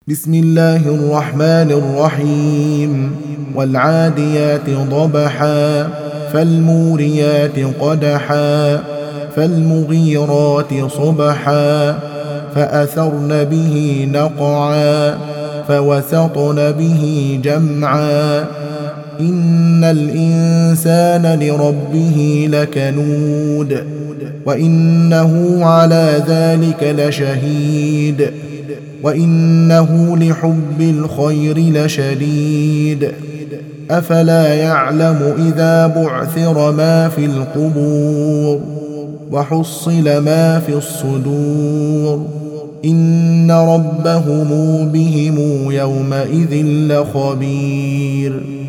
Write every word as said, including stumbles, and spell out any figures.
بسم الله الرحمن الرحيم والعاديات ضبحا فالموريات قدحا فالمغيرات صبحا فأثرن به نقعا فوسطن به جمعا إن الإنسان لربه لكنود وإنه على ذلك لشهيد وإنه لحب الخير لشديد أفلا يعلم إذا بعثر ما في القبور وحصل ما في الصدور إن ربهم بهم يومئذ لخبير.